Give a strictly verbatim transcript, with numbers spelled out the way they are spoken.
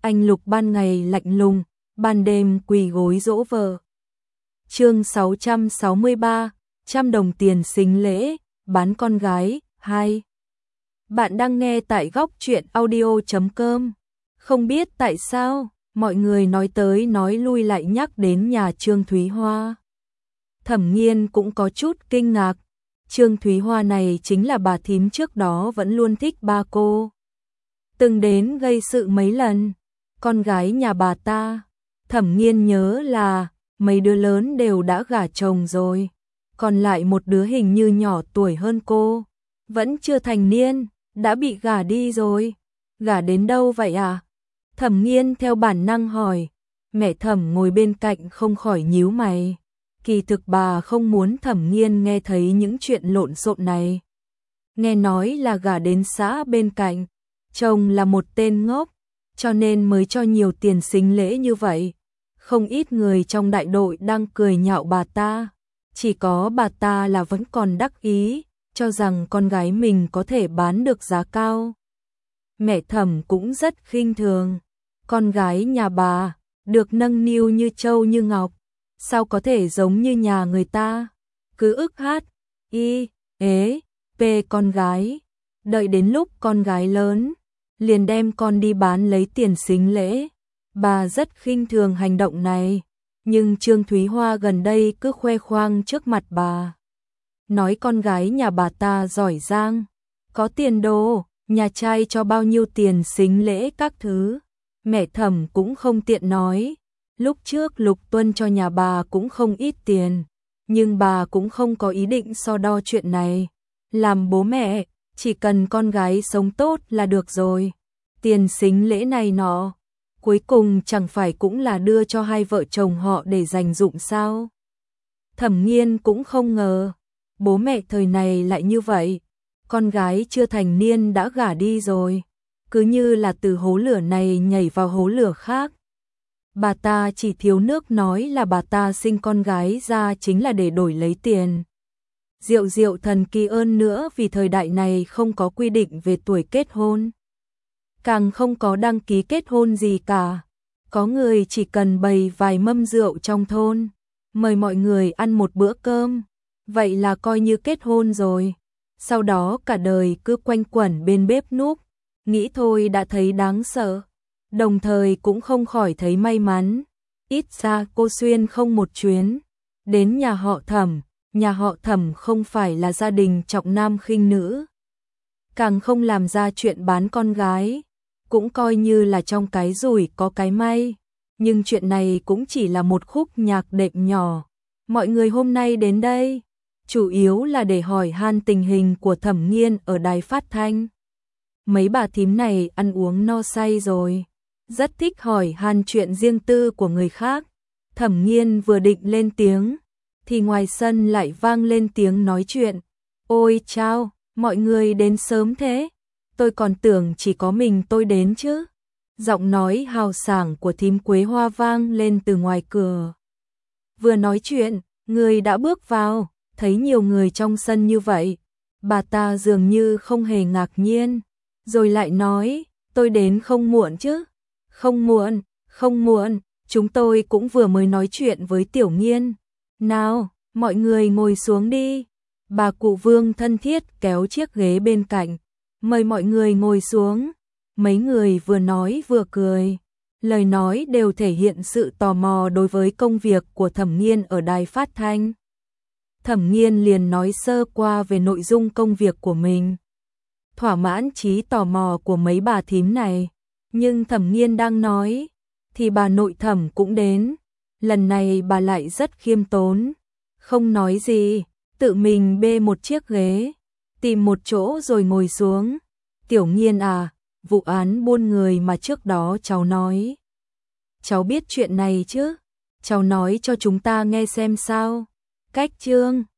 anh Lục ban ngày lạnh lùng, ban đêm quỳ gối dỗ vợ. Chương sáu trăm sáu mươi ba, trăm đồng tiền sính lễ, bán con gái, hai. Bạn đang nghe tại góc truyện audio chấm com. Không biết tại sao, mọi người nói tới nói lui lại nhắc đến nhà Trương Thúy Hoa. Thẩm Nghiên cũng có chút kinh ngạc. Trương Thúy Hoa này chính là bà thím trước đó vẫn luôn thích ba cô. Từng đến gây sự mấy lần. Con gái nhà bà ta, Thẩm Nghiên nhớ là mấy đứa lớn đều đã gả chồng rồi. Còn lại một đứa hình như nhỏ tuổi hơn cô, vẫn chưa thành niên, đã bị gả đi rồi. Gả đến đâu vậy à? Thẩm Nghiên theo bản năng hỏi. Mẹ Thẩm ngồi bên cạnh không khỏi nhíu mày. Kỳ thực bà không muốn Thẩm Nghiên nghe thấy những chuyện lộn xộn này. Nghe nói là gả đến xã bên cạnh, chồng là một tên ngốc, cho nên mới cho nhiều tiền sính lễ như vậy. Không ít người trong đại đội đang cười nhạo bà ta, chỉ có bà ta là vẫn còn đắc ý, cho rằng con gái mình có thể bán được giá cao. Mẹ Thẩm cũng rất khinh thường, con gái nhà bà, được nâng niu như trâu như ngọc, sao có thể giống như nhà người ta, cứ ức hát, y, ế, p con gái, đợi đến lúc con gái lớn, liền đem con đi bán lấy tiền sính lễ. Bà rất khinh thường hành động này, nhưng Trương Thúy Hoa gần đây cứ khoe khoang trước mặt bà. Nói con gái nhà bà ta giỏi giang, có tiền đồ, nhà trai cho bao nhiêu tiền sính lễ các thứ. Mẹ Thẩm cũng không tiện nói, lúc trước Lục Tuân cho nhà bà cũng không ít tiền, nhưng bà cũng không có ý định so đo chuyện này. Làm bố mẹ, chỉ cần con gái sống tốt là được rồi. Tiền sính lễ này nọ, cuối cùng chẳng phải cũng là đưa cho hai vợ chồng họ để dành dụm sao? Thẩm Nghiên cũng không ngờ, bố mẹ thời này lại như vậy. Con gái chưa thành niên đã gả đi rồi, cứ như là từ hố lửa này nhảy vào hố lửa khác. Bà ta chỉ thiếu nước nói là bà ta sinh con gái ra chính là để đổi lấy tiền. Diệu diệu thần kỳ ơn nữa vì thời đại này không có quy định về tuổi kết hôn. Càng không có đăng ký kết hôn gì cả. Có người chỉ cần bày vài mâm rượu trong thôn, mời mọi người ăn một bữa cơm, vậy là coi như kết hôn rồi. Sau đó cả đời cứ quanh quẩn bên bếp núc, nghĩ thôi đã thấy đáng sợ. Đồng thời cũng không khỏi thấy may mắn, ít ra cô xuyên không một chuyến đến nhà họ Thẩm. Nhà họ Thẩm không phải là gia đình trọng nam khinh nữ, càng không làm ra chuyện bán con gái, cũng coi như là trong cái rủi có cái may. Nhưng chuyện này cũng chỉ là một khúc nhạc đệm nhỏ. Mọi người hôm nay đến đây, chủ yếu là để hỏi han tình hình của Thẩm Nghiên ở đài phát thanh. Mấy bà thím này ăn uống no say rồi, rất thích hỏi han chuyện riêng tư của người khác. Thẩm Nghiên vừa định lên tiếng, thì ngoài sân lại vang lên tiếng nói chuyện. Ôi chao, mọi người đến sớm thế, tôi còn tưởng chỉ có mình tôi đến chứ. Giọng nói hào sảng của thím Quế Hoa vang lên từ ngoài cửa. Vừa nói chuyện, người đã bước vào, thấy nhiều người trong sân như vậy. Bà ta dường như không hề ngạc nhiên, rồi lại nói, tôi đến không muộn chứ. Không muộn, không muộn, chúng tôi cũng vừa mới nói chuyện với Tiểu Nghiên. Nào, mọi người ngồi xuống đi. Bà cụ Vương thân thiết kéo chiếc ghế bên cạnh, mời mọi người ngồi xuống. Mấy người vừa nói vừa cười, lời nói đều thể hiện sự tò mò đối với công việc của Thẩm Nghiên ở đài phát thanh. Thẩm Nghiên liền nói sơ qua về nội dung công việc của mình, thỏa mãn trí tò mò của mấy bà thím này. Nhưng Thẩm Nghiên đang nói, thì bà nội Thẩm cũng đến. Lần này bà lại rất khiêm tốn, không nói gì, tự mình bê một chiếc ghế, tìm một chỗ rồi ngồi xuống. Tiểu Nghiên à, vụ án buôn người mà trước đó cháu nói, cháu biết chuyện này chứ? Cháu nói cho chúng ta nghe xem sao. Cách Trương